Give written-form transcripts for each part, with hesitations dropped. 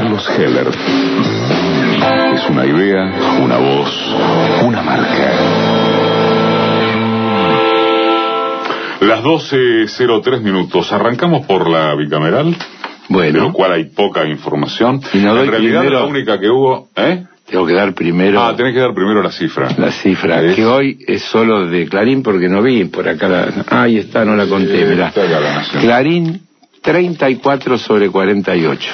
Carlos Heller. Es una idea, una voz, una marca. Las 12:03 minutos. Arrancamos por la bicameral. Bueno. De lo cual hay poca información. Y no doy en realidad primero, la única que hubo... Tengo que dar primero... tenés que dar primero la cifra. La cifra, que hoy es solo de Clarín porque no vi por acá ahí está, no la conté, mirá. Clarín, 34/48.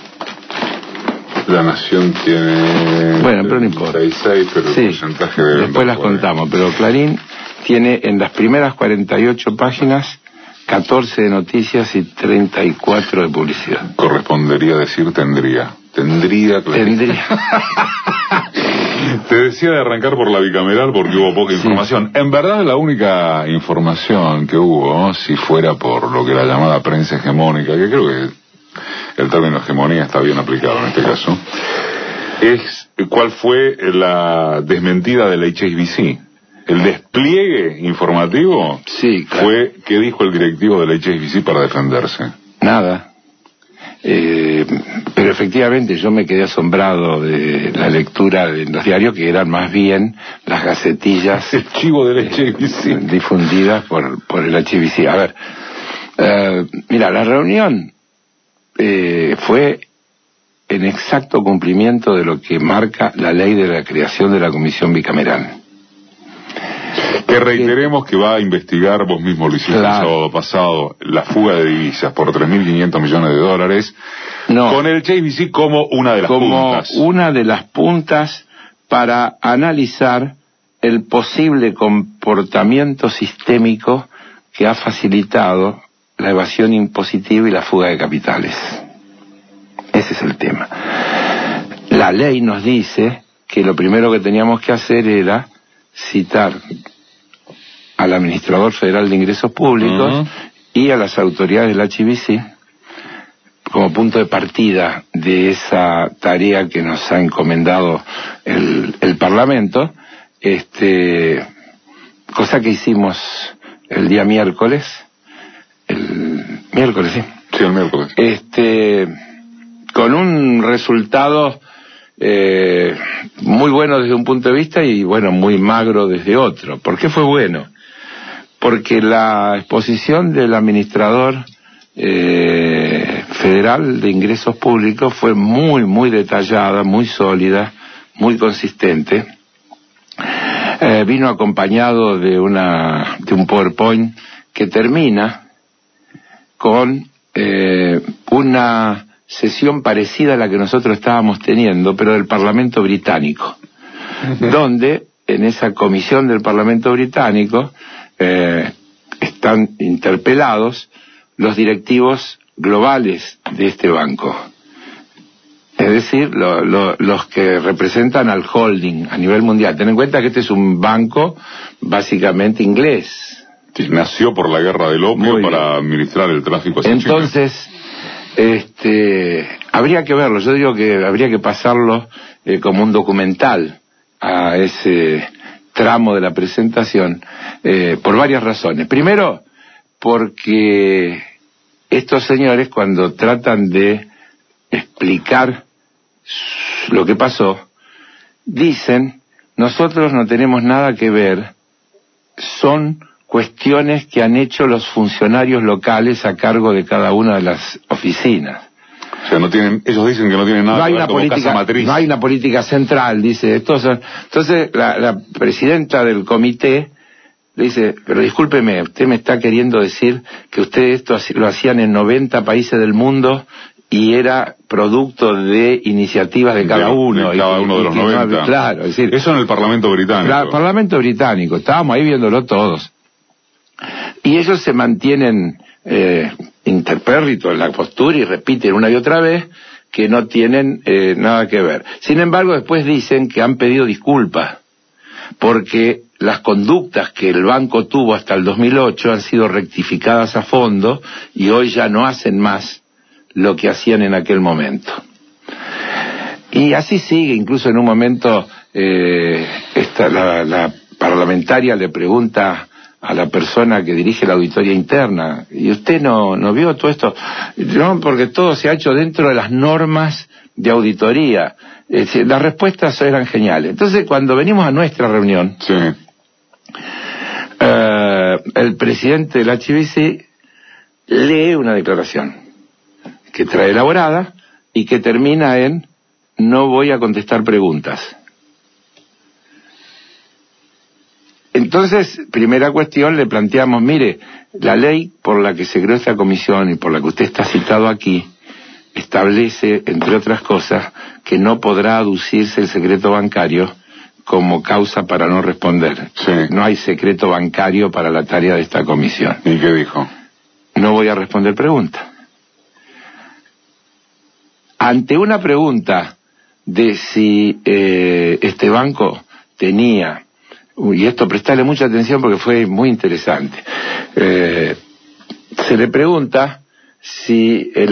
La Nación tiene... Bueno, pero no importa. 36, pero sí, el porcentaje de... después las contamos, pero Clarín tiene en las primeras 48 páginas 14 de noticias y 34 de publicidad. Correspondería decir tendría. Tendría. Te decía de arrancar por la bicameral porque hubo poca información. En verdad la única información que hubo, si fuera por lo que la llamada prensa hegemónica, que creo que el término hegemonía está bien aplicado en este caso, es cuál fue la desmentida del HSBC. El despliegue informativo fue qué dijo el directivo del HSBC para defenderse. Nada. Pero efectivamente yo me quedé asombrado de la lectura de los diarios, que eran más bien las gacetillas el chivo del HSBC difundidas por el HSBC. A ver, mira, la reunión fue en exacto cumplimiento de lo que marca la ley de la creación de la comisión bicameral. Que reiteremos que va a investigar, vos mismo lo hiciste el sábado pasado, la fuga de divisas por $3.500 millones, con el HSBC como una de las puntas. Como una de las puntas para analizar el posible comportamiento sistémico que ha facilitado la evasión impositiva y la fuga de capitales. Ese es el tema. La ley nos dice que lo primero que teníamos que hacer era citar al administrador federal de ingresos públicos y a las autoridades del HSBC como punto de partida de esa tarea que nos ha encomendado el Parlamento, cosa que hicimos el día miércoles. El miércoles. Con un resultado muy bueno desde un punto de vista y bueno, muy magro desde otro. ¿Por qué fue bueno? Porque la exposición del administrador federal de ingresos públicos fue muy, muy detallada, muy sólida, muy consistente. Vino acompañado de un PowerPoint que termina con una sesión parecida a la que nosotros estábamos teniendo, pero del Parlamento británico, donde en esa comisión del Parlamento británico están interpelados los directivos globales de este banco, es decir, los que representan al holding a nivel mundial. Ten en cuenta que este es un banco básicamente inglés. Sí, nació por la guerra del opio para administrar el tráfico hacia China. Entonces, habría que verlo. Yo digo que habría que pasarlo como un documental a ese tramo de la presentación, por varias razones. Primero, porque estos señores, cuando tratan de explicar lo que pasó, dicen: nosotros no tenemos nada que ver, son cuestiones que han hecho los funcionarios locales a cargo de cada una de las oficinas. O sea, ellos dicen que no tienen nada que ver con casa matriz. No hay una política central, dice. Entonces la presidenta del comité le dice: pero discúlpeme, usted me está queriendo decir que ustedes esto lo hacían en 90 países del mundo y era producto de iniciativas de cada uno. De cada uno de los 90. Claro, es decir, eso en el Parlamento británico. El Parlamento británico, estábamos ahí viéndolo todos. Y ellos se mantienen interpérritos en la postura y repiten una y otra vez que no tienen nada que ver. Sin embargo, después dicen que han pedido disculpas porque las conductas que el banco tuvo hasta el 2008 han sido rectificadas a fondo y hoy ya no hacen más lo que hacían en aquel momento. Y así sigue. Incluso en un momento la parlamentaria le pregunta a la persona que dirige la auditoría interna: ¿y usted no vio todo esto? No, porque todo se ha hecho dentro de las normas de auditoría. Las respuestas eran geniales. Entonces, cuando venimos a nuestra reunión, Sí. El presidente del HSBC lee una declaración que trae elaborada y que termina en: no voy a contestar preguntas. Entonces, primera cuestión, le planteamos: mire, la ley por la que se creó esta comisión y por la que usted está citado aquí establece, entre otras cosas, que no podrá aducirse el secreto bancario como causa para no responder. Sí. No hay secreto bancario para la tarea de esta comisión. ¿Y qué dijo? No voy a responder preguntas. Ante una pregunta de si este banco tenía, y esto prestarle mucha atención porque fue muy interesante, se le pregunta si el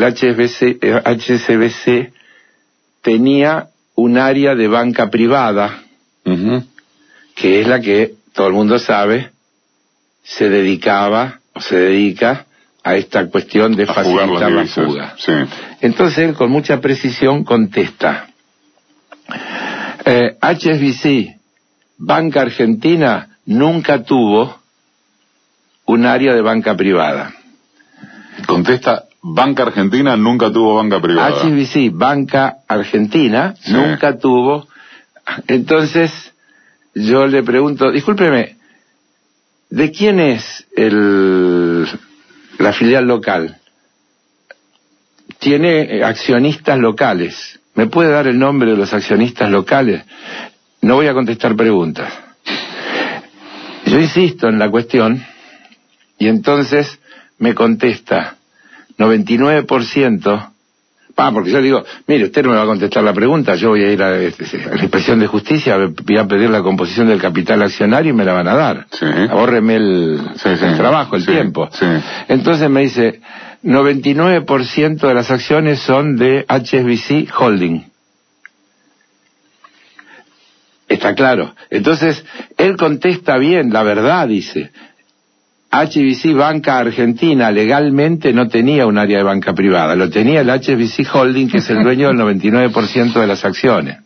HSBC tenía un área de banca privada, que es la que todo el mundo sabe se dedicaba o se dedica a esta cuestión de facilitar la fuga. Sí. Entonces él con mucha precisión contesta: HSBC, Banca Argentina, nunca tuvo un área de banca privada. Contesta: Banca Argentina nunca tuvo banca privada. HSBC, Banca Argentina, sí, nunca tuvo. Entonces yo le pregunto: discúlpeme, ¿de quién es la filial local? ¿Tiene accionistas locales? ¿Me puede dar el nombre de los accionistas locales? No voy a contestar preguntas. Yo insisto en la cuestión y entonces me contesta 99%, porque yo digo: mire, usted no me va a contestar la pregunta, yo voy a ir a la Inspección de Justicia, voy a pedir la composición del capital accionario y me la van a dar. Sí. Ahórreme el trabajo, el tiempo. Sí. Entonces me dice: 99% de las acciones son de HSBC Holding. Está claro. Entonces, él contesta bien, la verdad, dice: HSBC Banca Argentina legalmente no tenía un área de banca privada, lo tenía el HSBC Holding, que es el dueño del 99% de las acciones.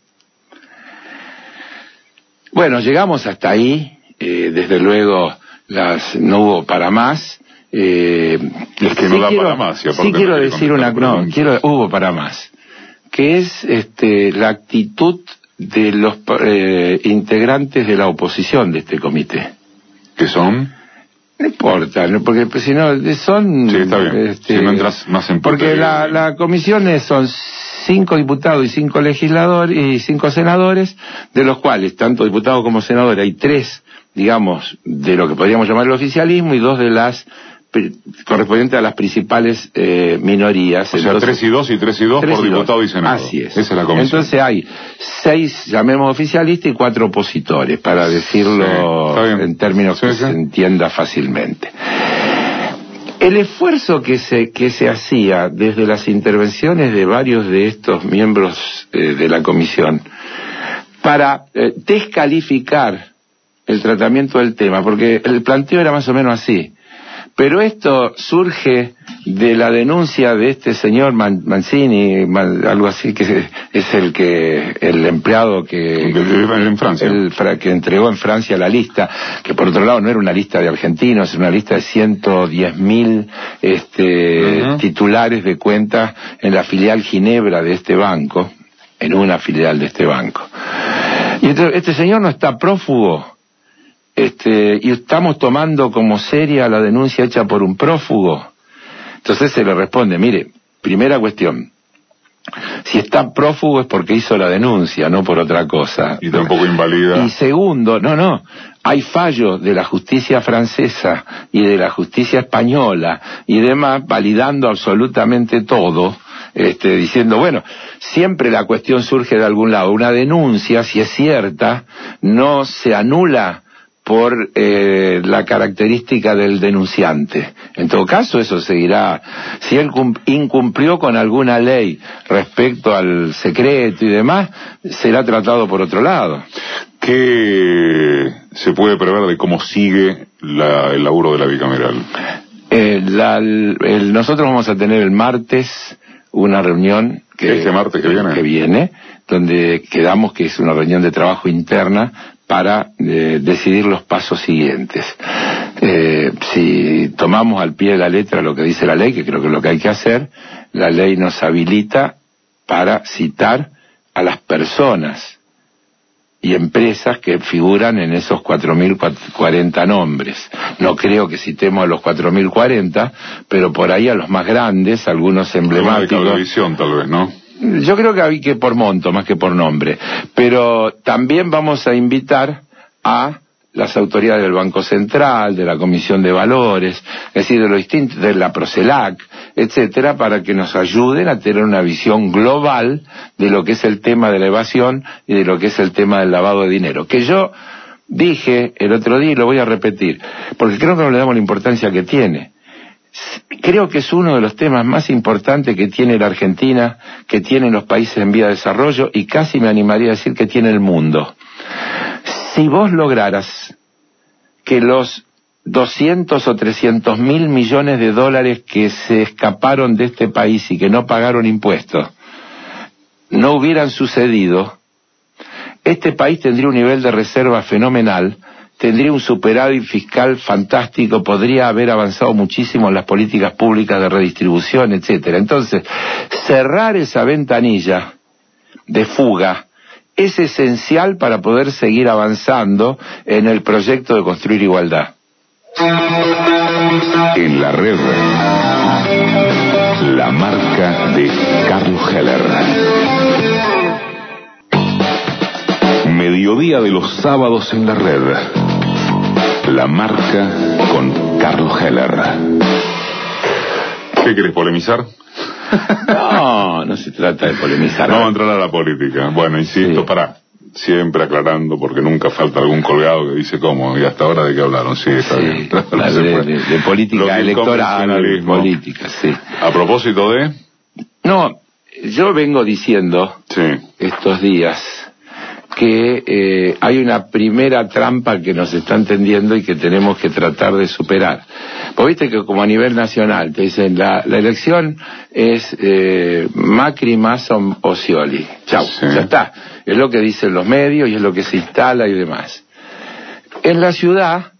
Bueno, llegamos hasta ahí, desde luego no hubo para más. Es que no da para más. Sí quiero decir hubo para más, que es la actitud de los integrantes de la oposición de este comité. ¿Qué son? No importa, porque si no son... Sí, está bien. Si no entras más en... Porque la comisión son 5 diputados y 5 legisladores y 5 senadores, de los cuales, tanto diputados como senadores, hay 3, digamos, de lo que podríamos llamar el oficialismo y 2 de las correspondientes a las principales minorías. O sea, 3 y 2 y 3 y 2 por diputado y senador. Así es. Esa es la comisión. Entonces hay 6, llamemos oficialistas, y 4 opositores, para decirlo en términos que se entienda fácilmente. El esfuerzo que se hacía desde las intervenciones de varios de estos miembros de la comisión para descalificar el tratamiento del tema, porque el planteo era más o menos así: pero esto surge de la denuncia de este señor Mancini, algo así, que es el empleado que en Francia, que entregó en Francia la lista, que por otro lado no era una lista de argentinos, era una lista de 110.000 titulares de cuentas en la filial Ginebra de este banco, en una filial de este banco. Y entonces, este señor no está prófugo. Y estamos tomando como seria la denuncia hecha por un prófugo. Entonces se le responde: mire, primera cuestión, si está prófugo es porque hizo la denuncia, no por otra cosa. Y tampoco invalida. Y segundo, hay fallos de la justicia francesa y de la justicia española y demás validando absolutamente todo, diciendo, bueno, siempre la cuestión surge de algún lado. Una denuncia, si es cierta, no se anula por la característica del denunciante. En todo caso, eso seguirá. Si él incumplió con alguna ley respecto al secreto y demás, será tratado por otro lado. ¿Qué se puede prever de cómo sigue el laburo de la bicameral? Nosotros vamos a tener el martes una reunión este martes que viene, donde quedamos que es una reunión de trabajo interna para decidir los pasos siguientes. Si tomamos al pie de la letra lo que dice la ley, que creo que es lo que hay que hacer, la ley nos habilita para citar a las personas y empresas que figuran en esos 4.040 nombres. No creo que citemos a los 4.040, pero por ahí a los más grandes, algunos emblemáticos. De cablevisión, tal vez, ¿no? Yo creo que hay que por monto, más que por nombre. Pero también vamos a invitar a las autoridades del Banco Central, de la Comisión de Valores, es decir, de lo distinto, de la Procelac, etcétera, para que nos ayuden a tener una visión global de lo que es el tema de la evasión y de lo que es el tema del lavado de dinero. Que yo dije el otro día y lo voy a repetir, porque creo que no le damos la importancia que tiene. Creo que es uno de los temas más importantes que tiene la Argentina, que tienen los países en vía de desarrollo y casi me animaría a decir que tiene el mundo. Si vos lograras que los 200 o 300 mil millones de dólares que se escaparon de este país y que no pagaron impuestos no hubieran sucedido, este país tendría un nivel de reserva fenomenal, tendría un superávit fiscal fantástico, podría haber avanzado muchísimo en las políticas públicas de redistribución, etcétera. Entonces, cerrar esa ventanilla de fuga es esencial para poder seguir avanzando en el proyecto de construir igualdad. En la red, la marca de Carlos Heller. Mediodía de los sábados en la red. La marca con Carlos Heller. ¿Qué querés, polemizar? No se trata de polemizar. No vamos a entrar a la política. Bueno, insisto, siempre aclarando, porque nunca falta algún colgado que dice cómo, y hasta ahora de qué hablaron. Sí, está bien. De política electoral, de política, sí. A propósito de... No, yo vengo diciendo estos días que hay una primera trampa que nos están tendiendo y que tenemos que tratar de superar. Vos viste que como a nivel nacional te dicen la elección es Macri, Massa o Scioli. Chau, ya está. Es lo que dicen los medios y es lo que se instala y demás. En la ciudad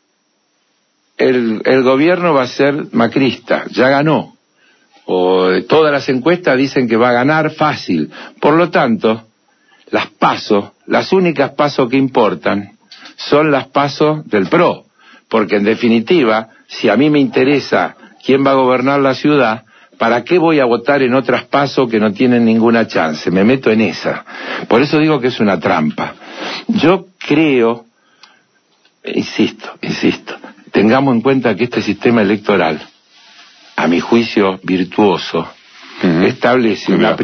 el gobierno va a ser macrista, ya ganó. O todas las encuestas dicen que va a ganar fácil. Por lo tanto, las PASO, las únicas PASO que importan son las PASO del PRO, porque en definitiva, si a mí me interesa quién va a gobernar la ciudad, ¿para qué voy a votar en otras PASO que no tienen ninguna chance? Me meto en esa. Por eso digo que es una trampa. Yo creo, insisto, tengamos en cuenta que este sistema electoral, a mi juicio virtuoso, establece una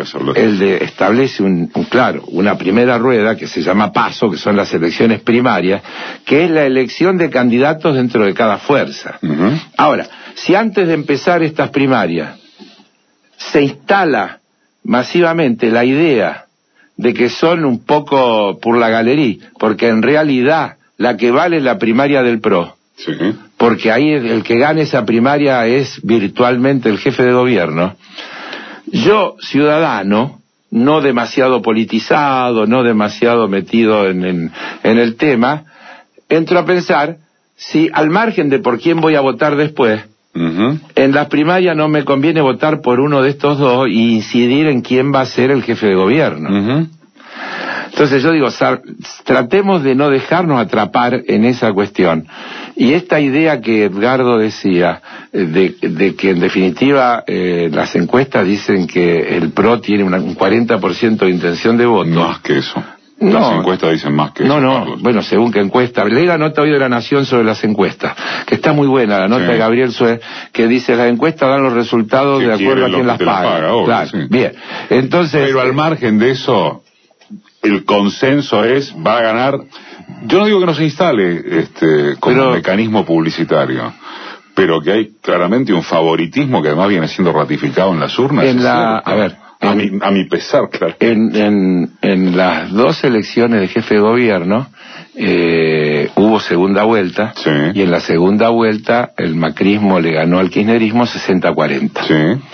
primera rueda que se llama PASO, que son las elecciones primarias, que es la elección de candidatos dentro de cada fuerza. Ahora, si antes de empezar estas primarias se instala masivamente la idea de que son un poco por la galería, porque en realidad la que vale es la primaria del PRO, porque ahí el que gane esa primaria es virtualmente el jefe de gobierno. Yo, ciudadano, no demasiado politizado, no demasiado metido en el tema, entro a pensar si al margen de por quién voy a votar después, en las primarias no me conviene votar por uno de estos dos y incidir en quién va a ser el jefe de gobierno. Entonces yo digo, tratemos de no dejarnos atrapar en esa cuestión. Y esta idea que Edgardo decía, de que en definitiva las encuestas dicen que el PRO tiene un 40% de intención de voto. Más que eso. Las encuestas dicen más que eso. Bueno, según qué encuesta. Leí la nota hoy de La Nación sobre las encuestas, que está muy buena, la nota de Gabriel Suez, que dice las encuestas dan los resultados de acuerdo a quién las paga. Bien. Entonces... Pero al margen de eso, el consenso va a ganar. Yo no digo que no se instale como mecanismo publicitario, pero que hay claramente un favoritismo que además viene siendo ratificado en las urnas. A mi pesar, claro. En las dos elecciones de jefe de gobierno hubo segunda vuelta, y en la segunda vuelta el macrismo le ganó al kirchnerismo 60-40.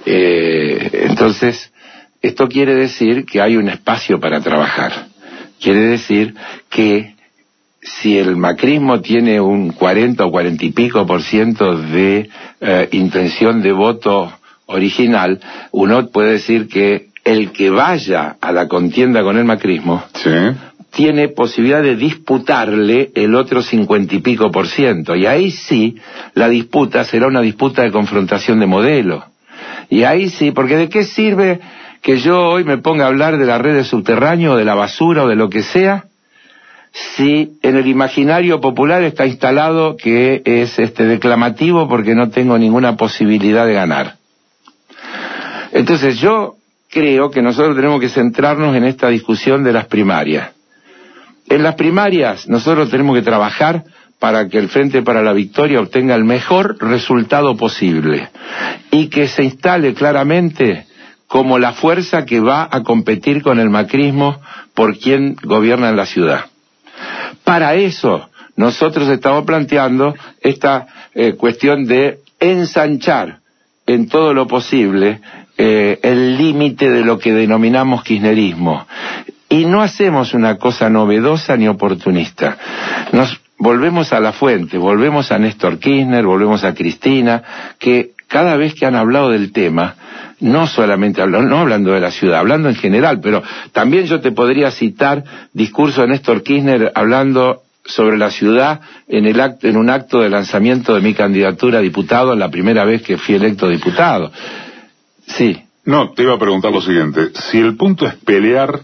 Entonces, esto quiere decir que hay un espacio para trabajar. Quiere decir que si el macrismo tiene un 40 o 40 y pico % de intención de voto original, uno puede decir que el que vaya a la contienda con el macrismo Sí. tiene posibilidad de disputarle el otro 50 y pico %, y ahí sí la disputa será una disputa de confrontación de modelo. Y ahí sí, porque ¿de qué sirve que yo hoy me ponga a hablar de la red de subterráneo, o de la basura, o de lo que sea, si en el imaginario popular está instalado que es declamativo porque no tengo ninguna posibilidad de ganar? Entonces yo creo que nosotros tenemos que centrarnos en esta discusión de las primarias. En las primarias nosotros tenemos que trabajar para que el Frente para la Victoria obtenga el mejor resultado posible y que se instale claramente como la fuerza que va a competir con el macrismo por quien gobierna en la ciudad. Para eso nosotros estamos planteando esta cuestión de ensanchar en todo lo posible el límite de lo que denominamos kirchnerismo. Y no hacemos una cosa novedosa ni oportunista. Nos volvemos a la fuente, volvemos a Néstor Kirchner, volvemos a Cristina, que cada vez que han hablado del tema, no solamente no hablando de la ciudad, hablando en general, pero también yo te podría citar discurso de Néstor Kirchner hablando sobre la ciudad en un acto de lanzamiento de mi candidatura a diputado, la primera vez que fui electo diputado. Sí. No, te iba a preguntar lo siguiente. Si el punto es pelear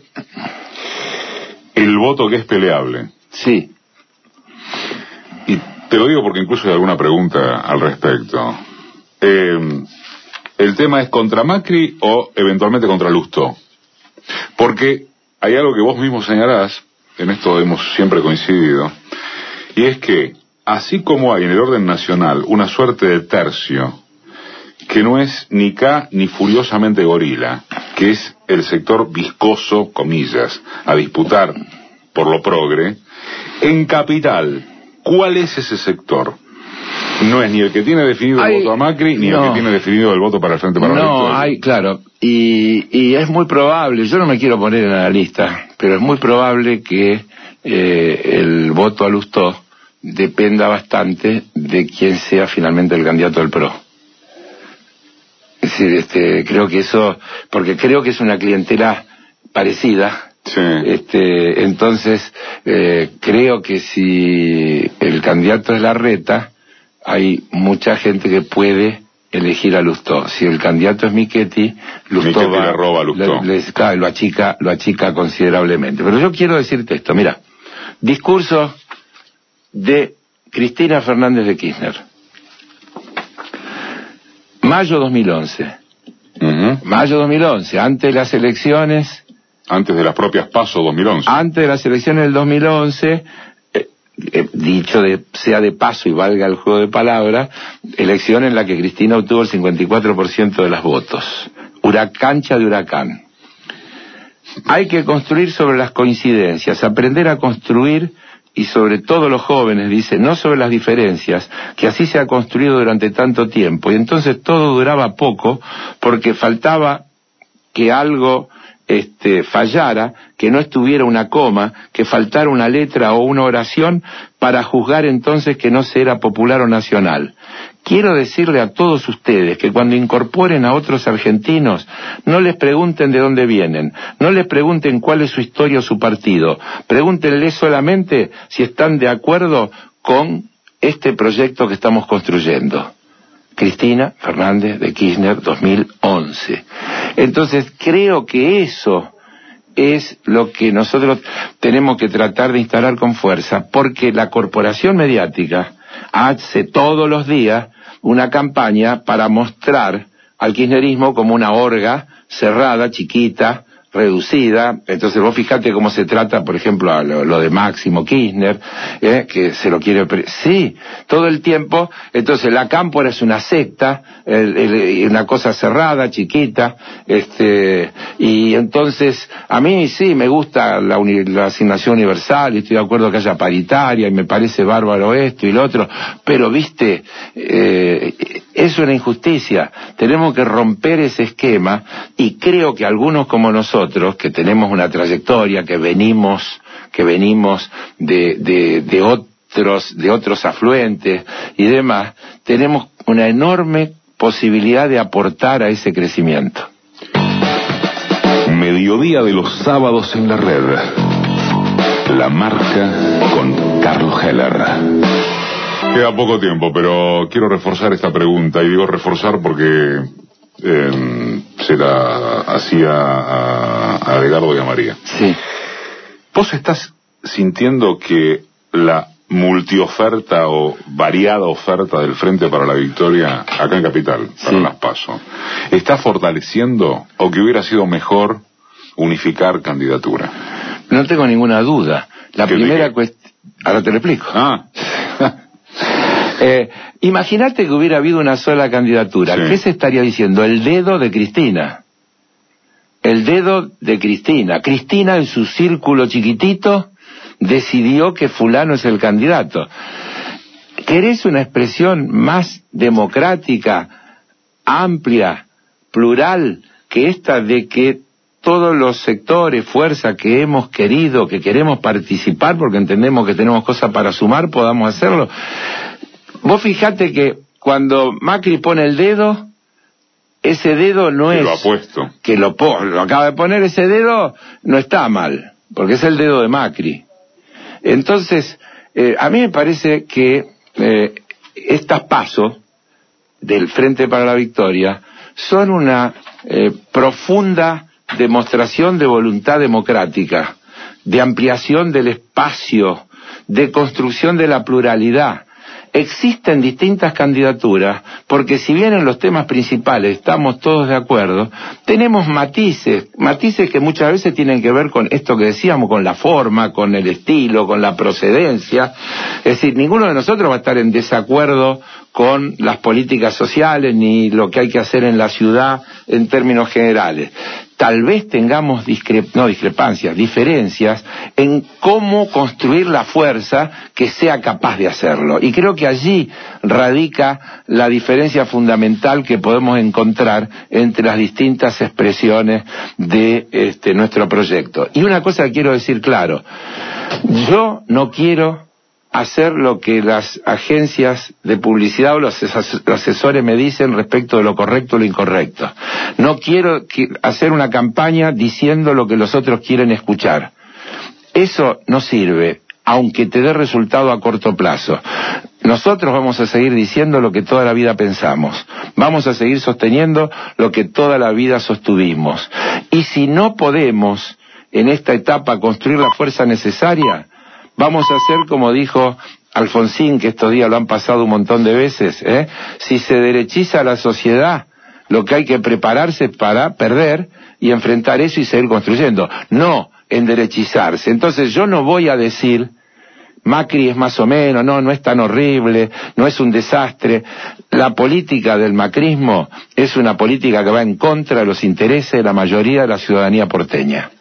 el voto que es peleable. Sí. Y te lo digo porque incluso hay alguna pregunta al respecto. ¿El tema es contra Macri o eventualmente contra Lustó? Porque hay algo que vos mismo señalás, en esto hemos siempre coincidido, y es que así como hay en el orden nacional una suerte de tercio que no es ni K ni furiosamente gorila, que es el sector viscoso, comillas, a disputar por lo progre, en Capital, ¿cuál es ese sector? No es ni el que tiene definido el voto a Macri, ni el que tiene definido el voto para el Frente para la Victoria. No, hay, claro, y es muy probable, yo no me quiero poner en analista, pero es muy probable que el voto a Lustó dependa bastante de quién sea finalmente el candidato del PRO. Es decir, creo que eso, porque creo que es una clientela parecida. Sí. Entonces, creo que si el candidato es Larreta, hay mucha gente que puede elegir a Lustó. Si el candidato es Michetti, Lustó Michetti le roba a Lustó. Claro, lo achica considerablemente. Pero yo quiero decirte esto, mira, discurso de Cristina Fernández de Kirchner. Mayo 2011. Mayo 2011, antes de las elecciones. Antes de las propias PASO 2011. Antes de las elecciones del 2011, dicho sea de paso y valga el juego de palabras, elección en la que Cristina obtuvo el 54% de los votos. Cancha de huracán. Hay que construir sobre las coincidencias, aprender a construir, y sobre todo los jóvenes, dice, no sobre las diferencias, que así se ha construido durante tanto tiempo. Y entonces todo duraba poco porque faltaba que algo fallara, que no estuviera una coma, que faltara una letra o una oración para juzgar entonces que no se era popular o nacional. Quiero decirle a todos ustedes que cuando incorporen a otros argentinos, no les pregunten de dónde vienen, no les pregunten cuál es su historia o su partido, pregúntenles solamente si están de acuerdo con este proyecto que estamos construyendo. Cristina Fernández de Kirchner, 2011. Entonces, creo que eso es lo que nosotros tenemos que tratar de instalar con fuerza, porque la corporación mediática hace todos los días una campaña para mostrar al kirchnerismo como una orga cerrada, chiquita, reducida. Entonces vos fijate cómo se trata, por ejemplo, a lo de Máximo Kirchner, que se lo quiere... Sí, todo el tiempo. Entonces la Cámpora es una secta, una cosa cerrada, chiquita, y entonces a mí sí me gusta la asignación universal y estoy de acuerdo que haya paritaria y me parece bárbaro esto y lo otro, pero viste, Es una injusticia. Tenemos que romper ese esquema, y creo que algunos como nosotros, que tenemos una trayectoria, que venimos de otros afluentes y demás, tenemos una enorme posibilidad de aportar a ese crecimiento. Mediodía de los sábados en la red. La Marca con Carlos Heller. Queda poco tiempo, pero quiero reforzar esta pregunta, y digo reforzar porque se la hacía a Edgardo y a María. Sí. ¿Vos estás sintiendo que la multioferta o variada oferta del Frente para la Victoria acá en Capital, para las PASO, está fortaleciendo, o que hubiera sido mejor unificar candidatura? No tengo ninguna duda. La primera cuestión... Ahora te lo explico. Imagínate que hubiera habido una sola candidatura. Sí. ¿Qué se estaría diciendo? El dedo de Cristina. El dedo de Cristina. Cristina, en su círculo chiquitito, decidió que fulano es el candidato. ¿Querés una expresión más democrática, amplia, plural, que esta de que todos los sectores, fuerzas que hemos querido, que queremos participar porque entendemos que tenemos cosas para sumar, podamos hacerlo? Vos fijate que cuando Macri pone el dedo, ese dedo no es... Lo ha puesto. Que lo acaba de poner, ese dedo no está mal, porque es el dedo de Macri. Entonces, a mí me parece que estas PASO del Frente para la Victoria son una profunda demostración de voluntad democrática, de ampliación del espacio, de construcción de la pluralidad. Existen distintas candidaturas, porque si bien en los temas principales estamos todos de acuerdo, tenemos matices que muchas veces tienen que ver con esto que decíamos, con la forma, con el estilo, con la procedencia. Es decir, ninguno de nosotros va a estar en desacuerdo con las políticas sociales ni lo que hay que hacer en la ciudad en términos generales. Tal vez tengamos diferencias en cómo construir la fuerza que sea capaz de hacerlo. Y creo que allí radica la diferencia fundamental que podemos encontrar entre las distintas expresiones de nuestro proyecto. Y una cosa que quiero decir claro: yo no quiero hacer lo que las agencias de publicidad o los asesores me dicen respecto de lo correcto o lo incorrecto. No quiero hacer una campaña diciendo lo que los otros quieren escuchar. Eso no sirve, aunque te dé resultado a corto plazo. Nosotros vamos a seguir diciendo lo que toda la vida pensamos. Vamos a seguir sosteniendo lo que toda la vida sostuvimos. Y si no podemos, en esta etapa, construir la fuerza necesaria, vamos a hacer como dijo Alfonsín, que estos días lo han pasado un montón de veces, si se derechiza la sociedad, lo que hay que prepararse para perder y enfrentar eso y seguir construyendo, no enderechizarse. Entonces yo no voy a decir Macri es más o menos, no es tan horrible, no es un desastre. La política del macrismo es una política que va en contra de los intereses de la mayoría de la ciudadanía porteña.